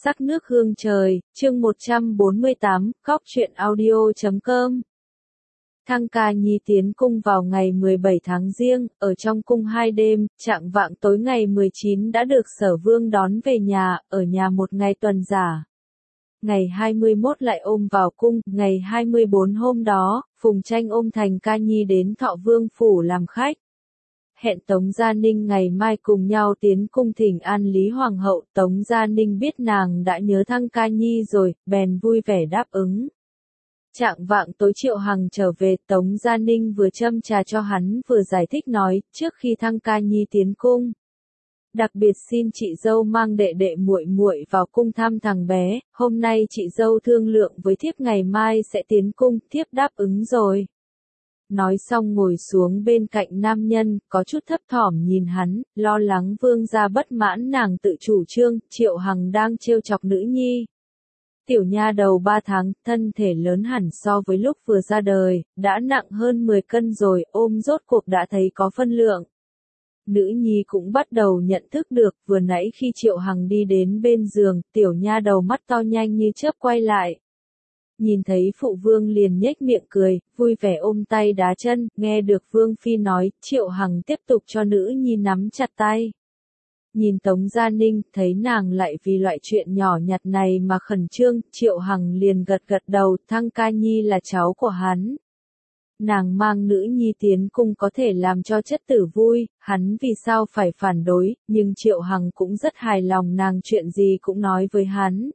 Sắc nước hương trời, chương 148, góc truyện audio.com. Thăng Ca Nhi tiến cung vào ngày 17 tháng Giêng, ở trong cung 2 đêm, chạng vạng tối ngày 19 đã được Sở Vương đón về nhà, ở nhà một ngày tuần giả. Ngày 21 lại ôm vào cung, ngày 24 hôm đó, Phùng Tranh ôm Thành Ca Nhi đến Thọ Vương phủ làm khách. Hẹn Tống Gia Ninh ngày mai cùng nhau tiến cung thỉnh an Lý Hoàng hậu. Tống Gia Ninh biết nàng đã nhớ Thăng Ca Nhi rồi, bèn vui vẻ đáp ứng. Chạng vạng tối Triệu Hằng trở về, Tống Gia Ninh vừa châm trà cho hắn vừa giải thích nói, trước khi Thăng Ca Nhi tiến cung, đặc biệt xin chị dâu mang đệ đệ muội muội vào cung thăm thằng bé, hôm nay chị dâu thương lượng với thiếp ngày mai sẽ tiến cung, thiếp đáp ứng rồi. Nói xong ngồi xuống bên cạnh nam nhân, có chút thấp thỏm nhìn hắn, lo lắng vương gia bất mãn nàng tự chủ trương. Triệu Hằng đang trêu chọc nữ nhi. Tiểu nha đầu 3 tháng, thân thể lớn hẳn so với lúc vừa ra đời, đã nặng hơn 10 cân rồi, ôm rốt cuộc đã thấy có phân lượng. Nữ nhi cũng bắt đầu nhận thức được, vừa nãy khi Triệu Hằng đi đến bên giường, tiểu nha đầu mắt to nhanh như chớp quay lại. Nhìn thấy phụ vương liền nhếch miệng cười, vui vẻ ôm tay đá chân, nghe được vương phi nói, Triệu Hằng tiếp tục cho nữ nhi nắm chặt tay. Nhìn Tống Gia Ninh, thấy nàng lại vì loại chuyện nhỏ nhặt này mà khẩn trương, Triệu Hằng liền gật gật đầu, Thăng Ca Nhi là cháu của hắn. Nàng mang nữ nhi tiến cung có thể làm cho chất tử vui, hắn vì sao phải phản đối, nhưng Triệu Hằng cũng rất hài lòng nàng chuyện gì cũng nói với hắn.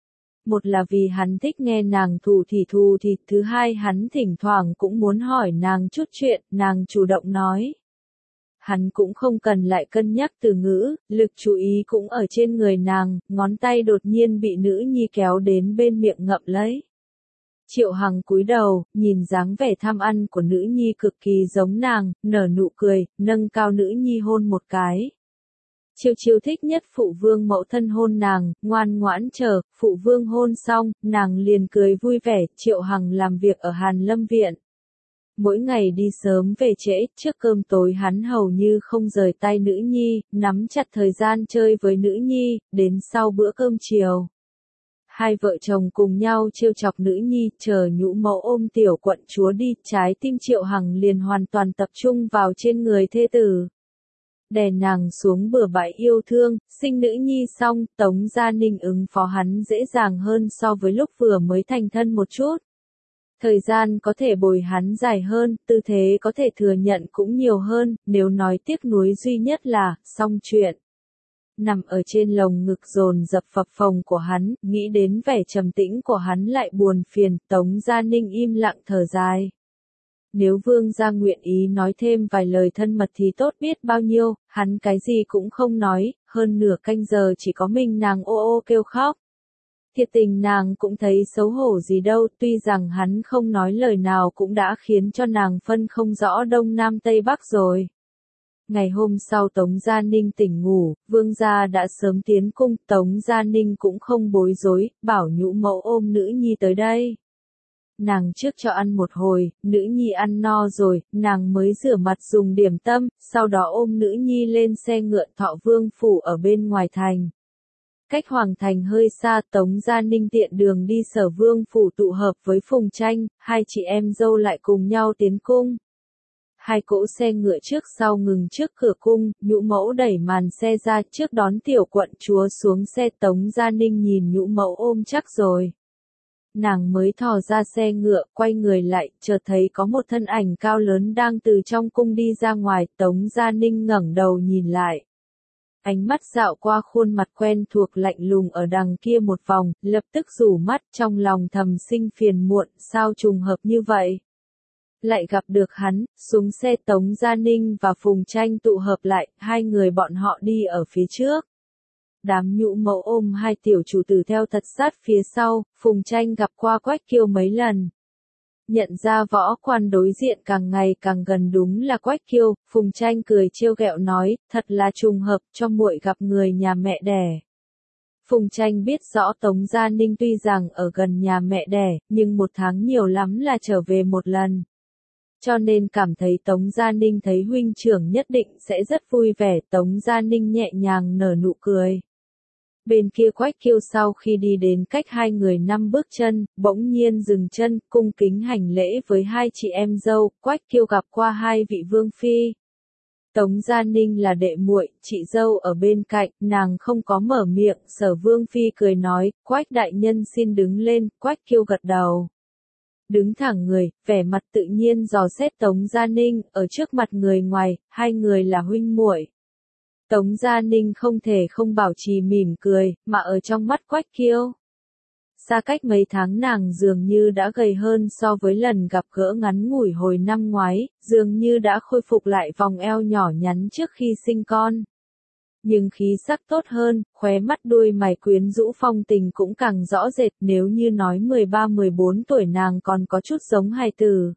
Một là vì hắn thích nghe nàng thù thì, thứ hai hắn thỉnh thoảng cũng muốn hỏi nàng chút chuyện, nàng chủ động nói. Hắn cũng không cần lại cân nhắc từ ngữ, lực chú ý cũng ở trên người nàng, ngón tay đột nhiên bị nữ nhi kéo đến bên miệng ngậm lấy. Triệu Hằng cúi đầu, nhìn dáng vẻ tham ăn của nữ nhi cực kỳ giống nàng, nở nụ cười, nâng cao nữ nhi hôn một cái. Chiêu thích nhất phụ vương mẫu thân hôn nàng, ngoan ngoãn chờ, phụ vương hôn xong, nàng liền cười vui vẻ. Triệu Hằng làm việc ở Hàn Lâm Viện. Mỗi ngày đi sớm về trễ, trước cơm tối hắn hầu như không rời tay nữ nhi, nắm chặt thời gian chơi với nữ nhi, đến sau bữa cơm chiều. Hai vợ chồng cùng nhau trêu chọc nữ nhi, chờ nhũ mẫu ôm tiểu quận chúa đi, trái tim Triệu Hằng liền hoàn toàn tập trung vào trên người thê tử. Đè nàng xuống bừa bãi yêu thương, sinh nữ nhi xong, Tống Gia Ninh ứng phó hắn dễ dàng hơn so với lúc vừa mới thành thân một chút. Thời gian có thể bồi hắn dài hơn, tư thế có thể thừa nhận cũng nhiều hơn, nếu nói tiếc nuối duy nhất là, xong chuyện. Nằm ở trên lồng ngực dồn dập phập phồng của hắn, nghĩ đến vẻ trầm tĩnh của hắn lại buồn phiền, Tống Gia Ninh im lặng thở dài. Nếu vương gia nguyện ý nói thêm vài lời thân mật thì tốt biết bao nhiêu, hắn cái gì cũng không nói, hơn nửa canh giờ chỉ có mình nàng ô ô kêu khóc. Thiệt tình nàng cũng thấy xấu hổ gì đâu, tuy rằng hắn không nói lời nào cũng đã khiến cho nàng phân không rõ đông nam tây bắc rồi. Ngày hôm sau Tống Gia Ninh tỉnh ngủ, vương gia đã sớm tiến cung, Tống Gia Ninh cũng không bối rối, bảo nhũ mẫu ôm nữ nhi tới đây. Nàng trước cho ăn một hồi, nữ nhi ăn no rồi, nàng mới rửa mặt dùng điểm tâm, sau đó ôm nữ nhi lên xe ngựa Thọ Vương phủ ở bên ngoài thành. Cách Hoàng thành hơi xa, Tống Gia Ninh tiện đường đi Sở Vương phủ tụ hợp với Phùng Tranh, hai chị em dâu lại cùng nhau tiến cung. Hai cỗ xe ngựa trước sau ngừng trước cửa cung, nhũ mẫu đẩy màn xe ra trước đón tiểu quận chúa xuống xe. Tống Gia Ninh nhìn nhũ mẫu ôm chắc rồi. Nàng mới thò ra xe ngựa, quay người lại, chợt thấy có một thân ảnh cao lớn đang từ trong cung đi ra ngoài. Tống Gia Ninh ngẩng đầu nhìn lại. Ánh mắt dạo qua khuôn mặt quen thuộc lạnh lùng ở đằng kia một vòng, lập tức rủ mắt, trong lòng thầm sinh phiền muộn, sao trùng hợp như vậy. Lại gặp được hắn, xuống xe Tống Gia Ninh và Phùng Tranh tụ hợp lại, hai người bọn họ đi ở phía trước. Đám nhũ mẫu ôm hai tiểu chủ tử theo thật sát phía sau, Phùng Tranh gặp qua Quách Kiêu mấy lần. Nhận ra võ quan đối diện càng ngày càng gần đúng là Quách Kiêu, Phùng Tranh cười trêu ghẹo nói, thật là trùng hợp, cho muội gặp người nhà mẹ đẻ. Phùng Tranh biết rõ Tống Gia Ninh tuy rằng ở gần nhà mẹ đẻ, nhưng một tháng nhiều lắm là trở về một lần. Cho nên cảm thấy Tống Gia Ninh thấy huynh trưởng nhất định sẽ rất vui vẻ. Tống Gia Ninh nhẹ nhàng nở nụ cười. Bên kia Quách Kiêu sau khi đi đến cách hai người 5 bước chân, bỗng nhiên dừng chân, cung kính hành lễ với hai chị em dâu, Quách Kiêu gặp qua hai vị vương phi. Tống Gia Ninh là đệ muội, chị dâu ở bên cạnh, nàng không có mở miệng, Sở Vương phi cười nói, Quách đại nhân xin đứng lên, Quách Kiêu gật đầu. Đứng thẳng người, vẻ mặt tự nhiên dò xét Tống Gia Ninh, ở trước mặt người ngoài, hai người là huynh muội. Tống Gia Ninh không thể không bảo trì mỉm cười, mà ở trong mắt Quách Kiêu. Xa cách mấy tháng nàng dường như đã gầy hơn so với lần gặp gỡ ngắn ngủi hồi năm ngoái, dường như đã khôi phục lại vòng eo nhỏ nhắn trước khi sinh con. Nhưng khí sắc tốt hơn, khóe mắt đuôi mày quyến rũ phong tình cũng càng rõ rệt, nếu như nói 13-14 tuổi nàng còn có chút giống hài tử.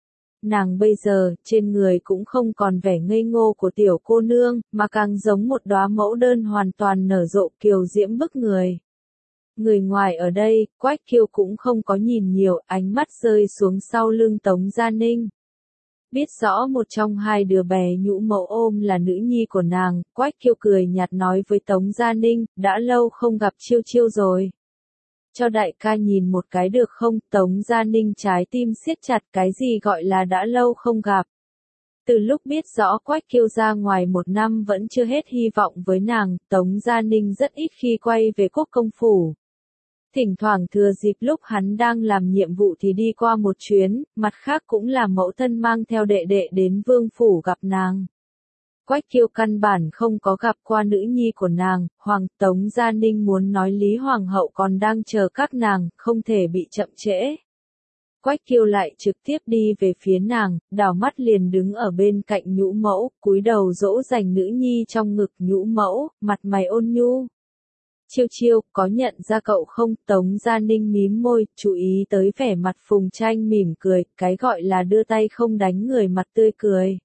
Nàng bây giờ, trên người cũng không còn vẻ ngây ngô của tiểu cô nương, mà càng giống một đóa mẫu đơn hoàn toàn nở rộ kiều diễm bức người. Người ngoài ở đây, Quách Kiêu cũng không có nhìn nhiều, ánh mắt rơi xuống sau lưng Tống Gia Ninh. Biết rõ một trong hai đứa bé nhũ mẫu ôm là nữ nhi của nàng, Quách Kiêu cười nhạt nói với Tống Gia Ninh, đã lâu không gặp Chiêu Chiêu rồi. Cho đại ca nhìn một cái được không? Tống Gia Ninh trái tim siết chặt, cái gì gọi là đã lâu không gặp. Từ lúc biết rõ Quách Kiêu ra ngoài một năm vẫn chưa hết hy vọng với nàng, Tống Gia Ninh rất ít khi quay về quốc công phủ. Thỉnh thoảng thừa dịp lúc hắn đang làm nhiệm vụ thì đi qua một chuyến, mặt khác cũng là mẫu thân mang theo đệ đệ đến vương phủ gặp nàng. Quách Kiêu căn bản không có gặp qua nữ nhi của nàng, Tống Gia Ninh muốn nói Lý Hoàng hậu còn đang chờ các nàng, không thể bị chậm trễ. Quách Kiêu lại trực tiếp đi về phía nàng, đảo mắt liền đứng ở bên cạnh nhũ mẫu, cúi đầu dỗ dành nữ nhi trong ngực nhũ mẫu, mặt mày ôn nhu. Chiêu Chiêu, có nhận ra cậu không? Tống Gia Ninh mím môi, chú ý tới vẻ mặt Phùng Tranh mỉm cười, cái gọi là đưa tay không đánh người mặt tươi cười.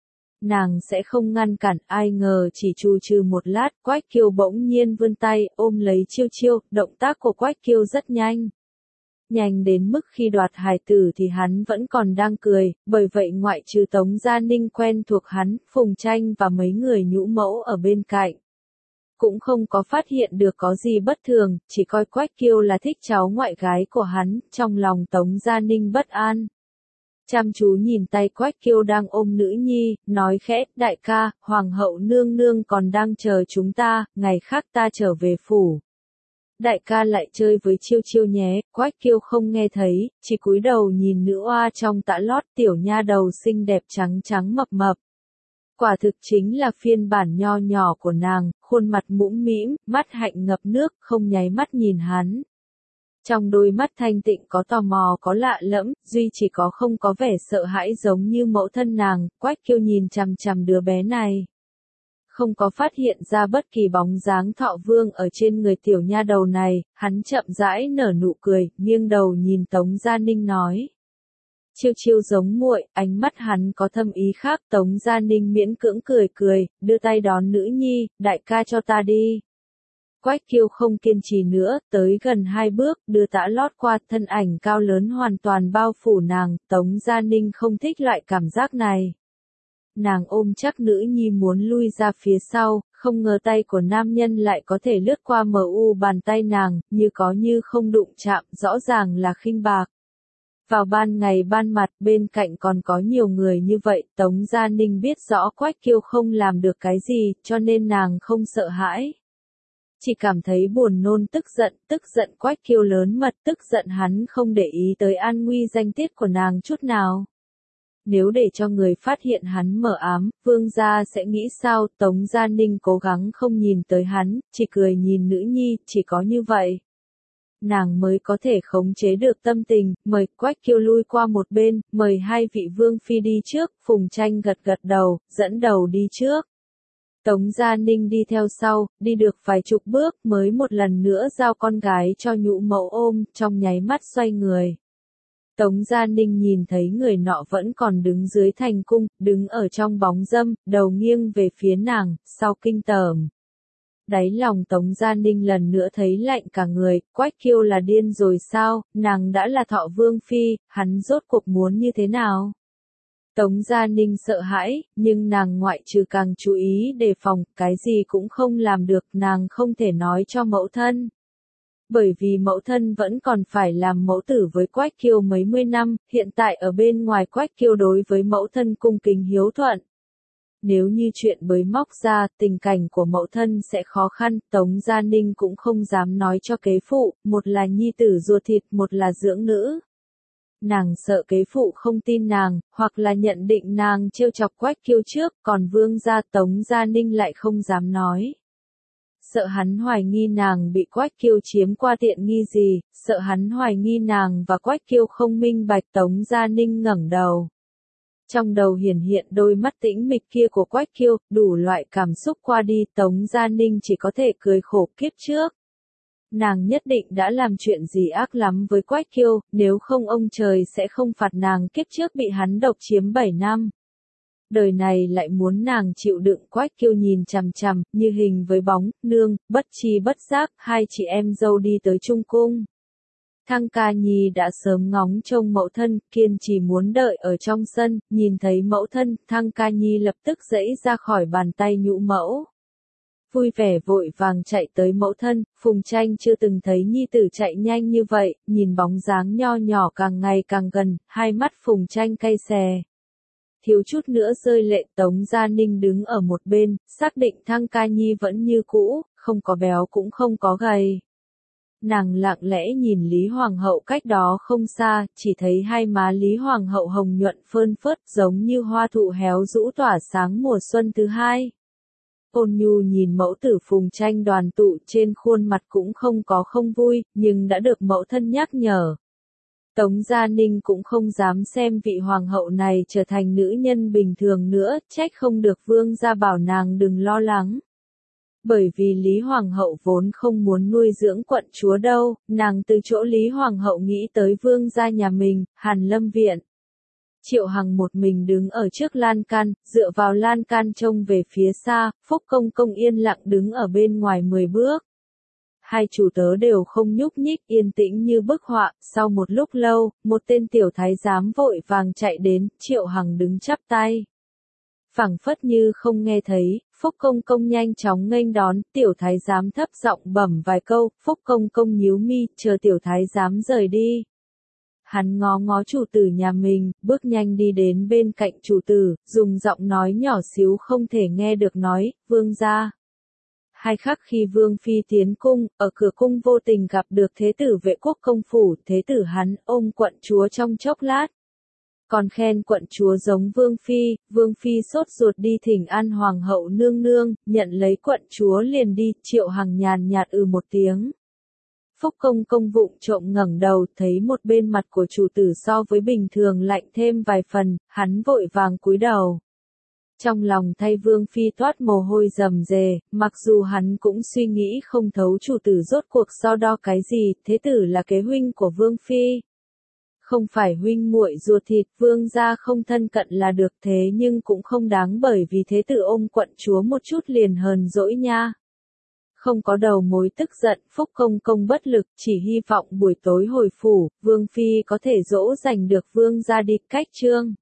Nàng sẽ không ngăn cản, ai ngờ chỉ chù trừ một lát, Quách Kiêu bỗng nhiên vươn tay, ôm lấy Chiêu Chiêu, động tác của Quách Kiêu rất nhanh. Nhanh đến mức khi đoạt hài tử thì hắn vẫn còn đang cười, bởi vậy ngoại trừ Tống Gia Ninh quen thuộc hắn, Phùng Tranh và mấy người nhũ mẫu ở bên cạnh. Cũng không có phát hiện được có gì bất thường, chỉ coi Quách Kiêu là thích cháu ngoại gái của hắn, trong lòng Tống Gia Ninh bất an. Chăm chú nhìn tay Quách Kiêu đang ôm nữ nhi, nói khẽ, đại ca, hoàng hậu nương nương còn đang chờ chúng ta, ngày khác ta trở về phủ. Đại ca lại chơi với Chiêu Chiêu nhé, Quách Kiêu không nghe thấy, chỉ cúi đầu nhìn nữ oa trong tã lót tiểu nha đầu xinh đẹp trắng trắng mập mập. Quả thực chính là phiên bản nho nhỏ của nàng, khuôn mặt mũm mĩm, mắt hạnh ngập nước, không nháy mắt nhìn hắn. Trong đôi mắt thanh tịnh có tò mò có lạ lẫm, duy chỉ có không có vẻ sợ hãi giống như mẫu thân nàng, Quách Kiêu nhìn chằm chằm đứa bé này. Không có phát hiện ra bất kỳ bóng dáng Thọ Vương ở trên người tiểu nha đầu này, hắn chậm rãi nở nụ cười, nghiêng đầu nhìn Tống Gia Ninh nói. Chiêu Chiêu giống muội, ánh mắt hắn có thâm ý khác, Tống Gia Ninh miễn cưỡng cười cười, đưa tay đón nữ nhi, đại ca cho ta đi. Quách Kiêu không kiên trì nữa, tới gần 2 bước, đưa tã lót qua, thân ảnh cao lớn hoàn toàn bao phủ nàng, Tống Gia Ninh không thích loại cảm giác này. Nàng ôm chắc nữ nhi muốn lui ra phía sau, không ngờ tay của nam nhân lại có thể lướt qua bàn tay nàng, như có như không đụng chạm, rõ ràng là khinh bạc. Vào ban ngày ban mặt, bên cạnh còn có nhiều người như vậy, Tống Gia Ninh biết rõ Quách Kiêu không làm được cái gì, cho nên nàng không sợ hãi. Chỉ cảm thấy buồn nôn tức giận Quách Kiêu lớn mật, tức giận hắn không để ý tới an nguy danh tiết của nàng chút nào. Nếu để cho người phát hiện hắn mờ ám, vương gia sẽ nghĩ sao? Tống Gia Ninh cố gắng không nhìn tới hắn, chỉ cười nhìn nữ nhi, chỉ có như vậy. Nàng mới có thể khống chế được tâm tình, mời Quách Kiêu lui qua một bên, mời hai vị vương phi đi trước, Phùng Tranh gật đầu, dẫn đầu đi trước. Tống Gia Ninh đi theo sau, đi được vài chục bước mới một lần nữa giao con gái cho nhũ mẫu ôm, trong nháy mắt xoay người. Tống Gia Ninh nhìn thấy người nọ vẫn còn đứng dưới thành cung, đứng ở trong bóng râm, đầu nghiêng về phía nàng, sau kinh tởm. Đáy lòng Tống Gia Ninh lần nữa thấy lạnh cả người, Quách Kiêu là điên rồi sao, nàng đã là Thọ Vương phi, hắn rốt cuộc muốn như thế nào? Tống Gia Ninh sợ hãi, nhưng nàng ngoại trừ càng chú ý đề phòng, cái gì cũng không làm được, nàng không thể nói cho mẫu thân. Bởi vì mẫu thân vẫn còn phải làm mẫu tử với Quách Kiêu mấy mươi năm, hiện tại ở bên ngoài Quách Kiêu đối với mẫu thân cung kính hiếu thuận. Nếu như chuyện bới móc ra, tình cảnh của mẫu thân sẽ khó khăn, Tống Gia Ninh cũng không dám nói cho kế phụ, một là nhi tử ruột thịt, một là dưỡng nữ. Nàng sợ kế phụ không tin nàng, hoặc là nhận định nàng trêu chọc Quách Kiêu trước, còn Vương gia Tống Gia Ninh lại không dám nói. Sợ hắn hoài nghi nàng bị Quách Kiêu chiếm qua tiện nghi gì, sợ hắn hoài nghi nàng và Quách Kiêu không minh bạch. Tống Gia Ninh ngẩng đầu. Trong đầu hiển hiện đôi mắt tĩnh mịch kia của Quách Kiêu, đủ loại cảm xúc qua đi, Tống Gia Ninh chỉ có thể cười khổ kiếp trước. Nàng nhất định đã làm chuyện gì ác lắm với Quách Kiêu, nếu không ông trời sẽ không phạt nàng kiếp trước bị hắn độc chiếm 7 năm. Đời này lại muốn nàng chịu đựng. Quách Kiêu nhìn chằm chằm, như hình với bóng, nương, bất chi bất giác, hai chị em dâu đi tới Trung Cung. Thăng Ca Nhi đã sớm ngóng trông mẫu thân, kiên trì muốn đợi ở trong sân, nhìn thấy mẫu thân, Thăng Ca Nhi lập tức giãy ra khỏi bàn tay nhũ mẫu. Vui vẻ vội vàng chạy tới mẫu thân, Phùng Tranh chưa từng thấy nhi tử chạy nhanh như vậy, nhìn bóng dáng nho nhỏ càng ngày càng gần, hai mắt Phùng Tranh cay xè. Thiếu chút nữa rơi lệ. Tống Gia Ninh đứng ở một bên, xác định Thăng Ca Nhi vẫn như cũ, không có béo cũng không có gầy. Nàng lặng lẽ nhìn Lý Hoàng hậu cách đó không xa, chỉ thấy hai má Lý Hoàng hậu hồng nhuận phơn phớt giống như hoa thụ héo rũ tỏa sáng mùa xuân thứ hai. Ôn nhu nhìn mẫu tử Phùng Tranh đoàn tụ, trên khuôn mặt cũng không có không vui, nhưng đã được mẫu thân nhắc nhở. Tống Gia Ninh cũng không dám xem vị hoàng hậu này trở thành nữ nhân bình thường nữa, trách không được Vương gia bảo nàng đừng lo lắng. Bởi vì Lý Hoàng hậu vốn không muốn nuôi dưỡng quận chúa đâu, nàng từ chỗ Lý Hoàng hậu nghĩ tới Vương gia nhà mình, Hàn Lâm Viện. Triệu Hằng một mình đứng ở trước lan can, dựa vào lan can trông về phía xa, Phúc Công Công yên lặng đứng ở bên ngoài 10 bước. Hai chủ tớ đều không nhúc nhích, yên tĩnh như bức họa. Sau một lúc lâu, một tên tiểu thái giám vội vàng chạy đến, Triệu Hằng đứng chắp tay. Phảng phất như không nghe thấy, Phúc Công Công nhanh chóng nghênh đón, tiểu thái giám thấp giọng bẩm vài câu, Phúc Công Công nhíu mi, chờ tiểu thái giám rời đi. Hắn ngó ngó chủ tử nhà mình, bước nhanh đi đến bên cạnh chủ tử, dùng giọng nói nhỏ xíu không thể nghe được nói, Vương gia. Hai khắc khi Vương Phi tiến cung, ở cửa cung vô tình gặp được thế tử Vệ Quốc công phủ, thế tử hắn ôm quận chúa trong chốc lát. Còn khen quận chúa giống Vương Phi sốt ruột đi thỉnh an hoàng hậu nương nương, nhận lấy quận chúa liền đi. Triệu Hằng nhàn nhạt một tiếng. Phúc Công Công vụng trộm ngẩng đầu, thấy một bên mặt của chủ tử so với bình thường lạnh thêm vài phần, hắn vội vàng cúi đầu. Trong lòng thay Vương Phi toát mồ hôi rầm rề, mặc dù hắn cũng suy nghĩ không thấu chủ tử rốt cuộc so đo cái gì, thế tử là kế huynh của Vương Phi. Không phải huynh muội ruột thịt, Vương gia không thân cận là được, thế nhưng cũng không đáng bởi vì thế tử ôm quận chúa một chút liền hờn dỗi nha. Không có đầu mối tức giận, Phúc Công Công bất lực, chỉ hy vọng buổi tối hồi phủ, Vương Phi có thể dỗ dành được Vương gia đi cách trương.